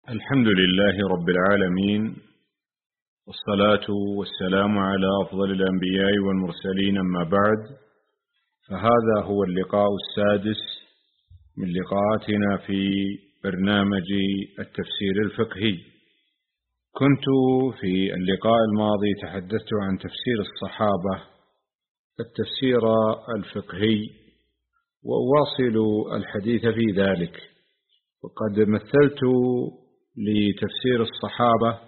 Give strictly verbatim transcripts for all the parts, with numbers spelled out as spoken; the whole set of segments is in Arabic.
الحمد لله رب العالمين، والصلاة والسلام على أفضل الأنبياء والمرسلين، أما بعد، فهذا هو اللقاء السادس من لقاءاتنا في برنامج التفسير الفقهي. كنت في اللقاء الماضي تحدثت عن تفسير الصحابة التفسير الفقهي، وأواصل الحديث في ذلك. وقد مثلت لتفسير الصحابة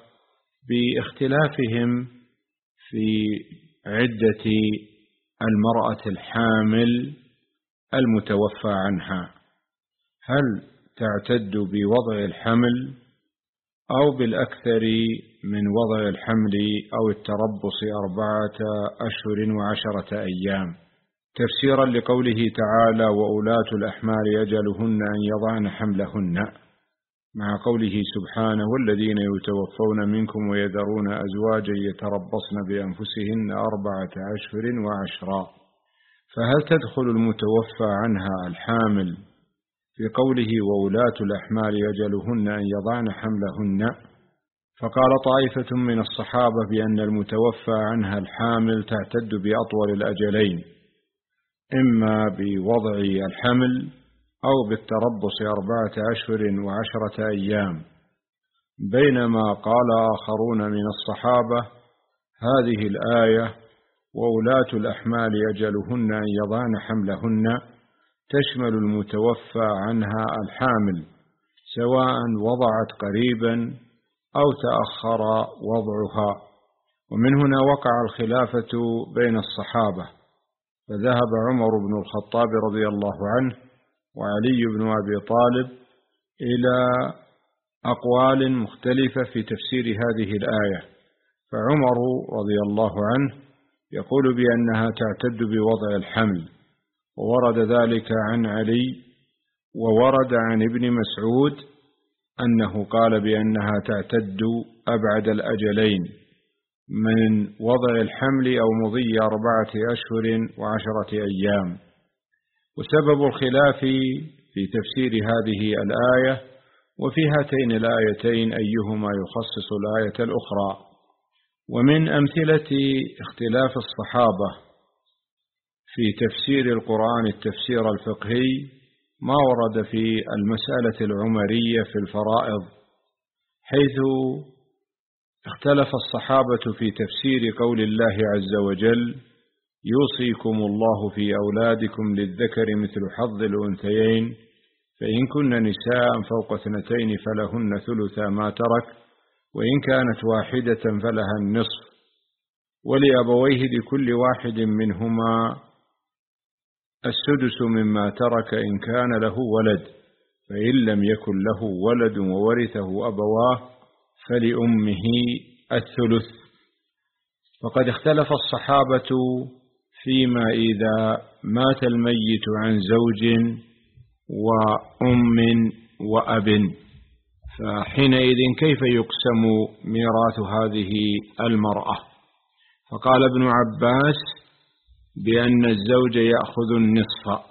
باختلافهم في عدة المرأة الحامل المتوفى عنها، هل تعتد بوضع الحمل أو بالأكثر من وضع الحمل أو التربص أربعة أشهر وعشرة أيام، تفسيرا لقوله تعالى: وأولاة الأحمال أجلهن أن يضعن حملهن، مع قوله سبحانه: والذين يتوفون منكم ويذرون أزواجا يتربصن بأنفسهن أربعة أشهر وعشرا. فهل تدخل المتوفى عنها الحامل في قوله وأولاة الأحمال أجلهن أن يضعن حملهن؟ فقال طائفة من الصحابة بأن المتوفى عنها الحامل تعتد بأطول الأجلين، إما بوضع الحمل أو بالتربص أربعة أشهر وعشرة أيام، بينما قال آخرون من الصحابة هذه الآية وأولاة الأحمال أجلهن أن يضعن حملهن تشمل المتوفى عنها الحامل، سواء وضعت قريبا أو تأخر وضعها. ومن هنا وقع الخلافة بين الصحابة، فذهب عمر بن الخطاب رضي الله عنه وعلي بن أبي طالب إلى أقوال مختلفة في تفسير هذه الآية. فعمر رضي الله عنه يقول بأنها تعتد بوضع الحمل، وورد ذلك عن علي، وورد عن ابن مسعود أنه قال بأنها تعتد أبعد الأجلين من وضع الحمل أو مضي أربعة أشهر وعشرة أيام. وسبب الخلاف في تفسير هذه الآية وفي هاتين الآيتين أيهما يخصص الآية الأخرى. ومن أمثلة اختلاف الصحابة في تفسير القرآن التفسير الفقهي ما ورد في المسألة العمرية في الفرائض، حيث اختلف الصحابة في تفسير قول الله عز وجل: يوصيكم الله في أولادكم للذكر مثل حظ الأنثيين، فإن كن نساء فوق اثنتين فلهن ثلثا ما ترك، وإن كانت واحدة فلها النصف، ولأبويه لكل واحد منهما السدس مما ترك إن كان له ولد، فإن لم يكن له ولد وورثه أبواه فلأمه الثلث. فقد اختلف الصحابة فيما إذا مات الميت عن زوج وأم وأب، فحينئذ كيف يقسم ميراث هذه المرأة؟ فقال ابن عباس بأن الزوج يأخذ النصف،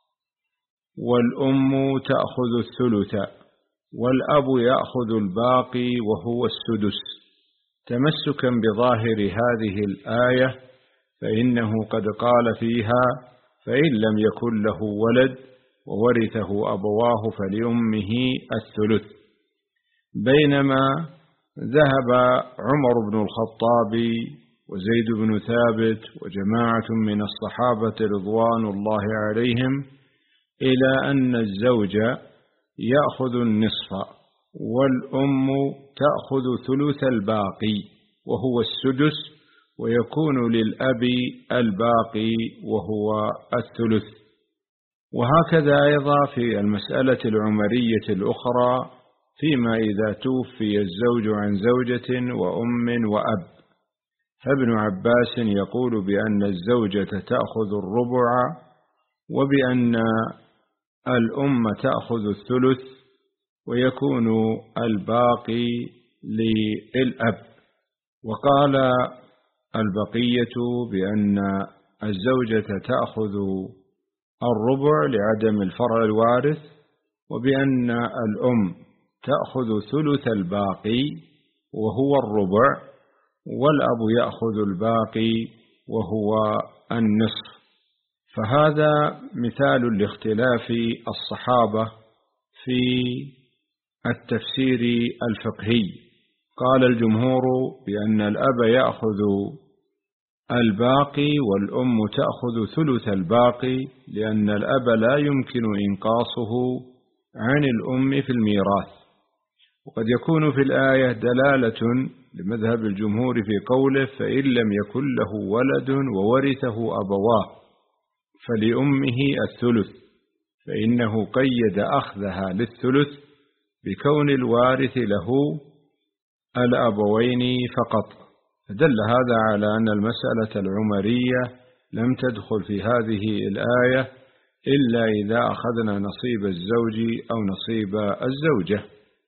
والأم تأخذ الثلث، والأب يأخذ الباقي وهو السدس، تمسكا بظاهر هذه الآية، فإنه قد قال فيها: فإن لم يكن له ولد وورثه أبواه فلأمه الثلث. بينما ذهب عمر بن الخطاب وزيد بن ثابت وجماعة من الصحابة رضوان الله عليهم إلى أن الزوج يأخذ النصف، والأم تأخذ ثلث الباقي وهو السدس، ويكون للأب الباقي وهو الثلث. وهكذا أيضا في المسألة العمرية الأخرى فيما إذا توفي الزوج عن زوجة وأم وأب، فابن عباس يقول بأن الزوجة تأخذ الربع، وبأن الأم تأخذ الثلث، ويكون الباقي للأب. وقال البقية بأن الزوجة تأخذ الربع لعدم الفرع الوارث، وبأن الأم تأخذ ثلث الباقي وهو الربع، والأب يأخذ الباقي وهو النصف. فهذا مثال لاختلاف الصحابة في التفسير الفقهي. قال الجمهور بأن الأب يأخذ الباقي والأم تأخذ ثلث الباقي، لأن الأب لا يمكن إنقاصه عن الأم في الميراث. وقد يكون في الآية دلالة لمذهب الجمهور في قوله فإن لم يكن له ولد وورثه أبواه فلأمه الثلث، فإنه قيد أخذها للثلث بكون الوارث له الأبوين فقط. فدل هذا على أن المسألة العمرية لم تدخل في هذه الآية إلا إذا أخذنا نصيب الزوج أو نصيب الزوجة.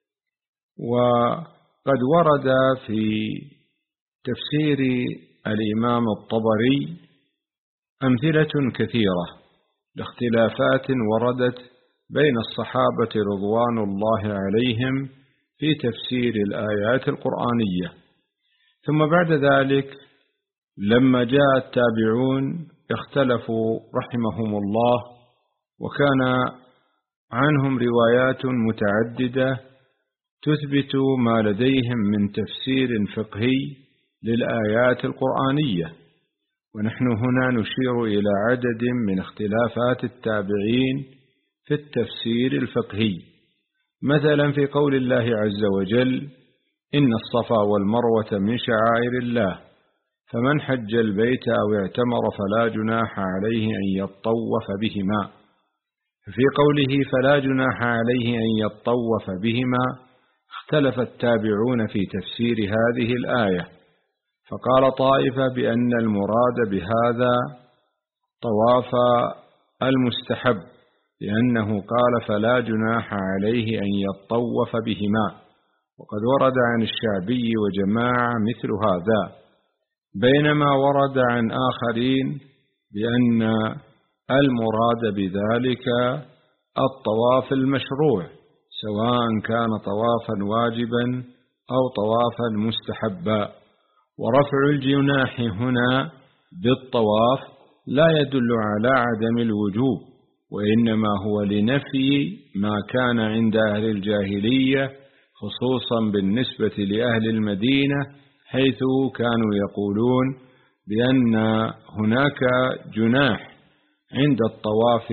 وقد ورد في تفسير الإمام الطبري أمثلة كثيرة لاختلافات وردت بين الصحابة رضوان الله عليهم في تفسير الآيات القرآنية. ثم بعد ذلك لما جاء التابعون اختلفوا رحمهم الله، وكان عنهم روايات متعددة تثبت ما لديهم من تفسير فقهي للآيات القرآنية. ونحن هنا نشير إلى عدد من اختلافات التابعين في التفسير الفقهي. مثلا في قول الله عز وجل إن الصفا والمروة من شعائر الله فمن حج البيت أو اعتمر فلا جناح عليه أن يطوف بهما. في قوله فلا جناح عليه أن يطوف بهما اختلف التابعون في تفسير هذه الآية، فقال طائفة بأن المراد بهذا طواف المستحب، لأنه قال فلا جناح عليه أن يطوف بهما، وقد ورد عن الشعبي وجماعة مثل هذا، بينما ورد عن آخرين بأن المراد بذلك الطواف المشروع، سواء كان طوافا واجبا أو طوافا مستحبا. ورفع الجناح هنا بالطواف لا يدل على عدم الوجوب، وإنما هو لنفي ما كان عند أهل الجاهلية، خصوصا بالنسبة لأهل المدينة، حيث كانوا يقولون بأن هناك جناح عند الطواف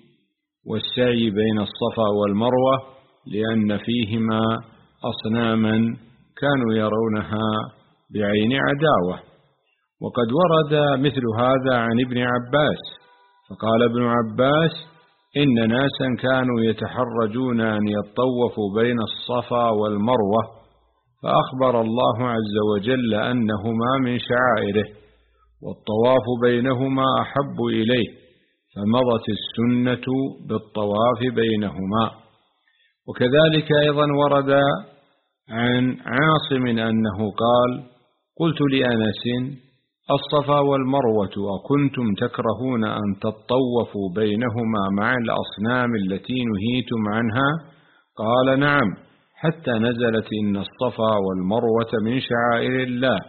والسعي بين الصفا والمروة، لأن فيهما أصناما كانوا يرونها بعين عداوة. وقد ورد مثل هذا عن ابن عباس، فقال ابن عباس إن ناسا كانوا يتحرجون أن يطوفوا بين الصفا والمروة، فأخبر الله عز وجل أنهما من شعائره، والطواف بينهما أحب إليه، فمضت السنة بالطواف بينهما. وكذلك أيضا ورد عن عاصم أنه قال قلت لأنس الصفا والمروة أكنتم تكرهون أن تطوفوا بينهما مع الأصنام التي نهيتم عنها؟ قال نعم، حتى نزلت إن الصفا والمروة من شعائر الله.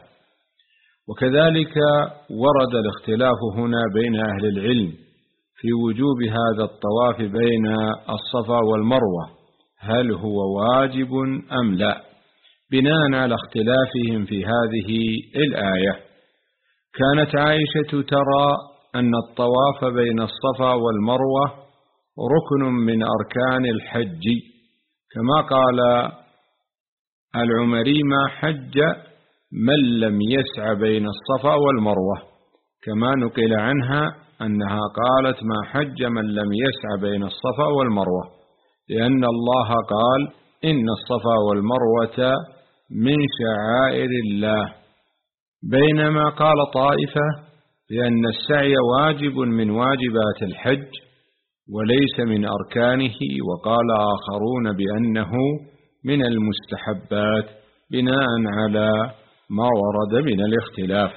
وكذلك ورد الاختلاف هنا بين أهل العلم في وجوب هذا الطواف بين الصفا والمروة، هل هو واجب أم لا، بناء على اختلافهم في هذه الآية. كانت عائشة ترى أن الطواف بين الصفا والمروة ركن من أركان الحج، كما قال العمري ما حج من لم يسع بين الصفا والمروة، كما نقل عنها أنها قالت ما حج من لم يسع بين الصفا والمروة، لأن الله قال إن الصفا والمروة من شعائر الله، بينما قال طائفة بأن السعي واجب من واجبات الحج وليس من أركانه، وقال آخرون بأنه من المستحبات، بناء على ما ورد من الاختلاف.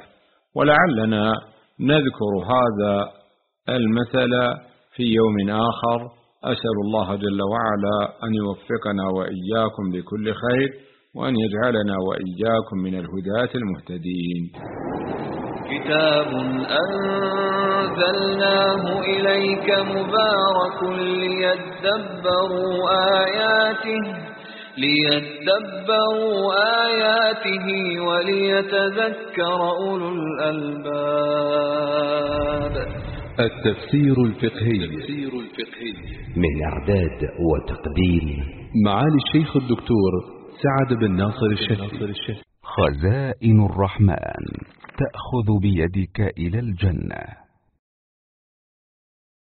ولعلنا نذكر هذا المثل في يوم آخر، أسأل الله جل وعلا أن يوفقنا وإياكم لكل خير، وأن يجعلنا وإياكم من الهداة المهتدين. كتاب أنزلناه إليك مبارك ليدبروا آياته ليدبروا آياته وليتذكر أولو الألباب. التفسير الفقهي من إعداد وتقديم معالي الشيخ الدكتور سعد بن ناصر الشهري. خزائن الرحمن تأخذ بيدك إلى الجنة.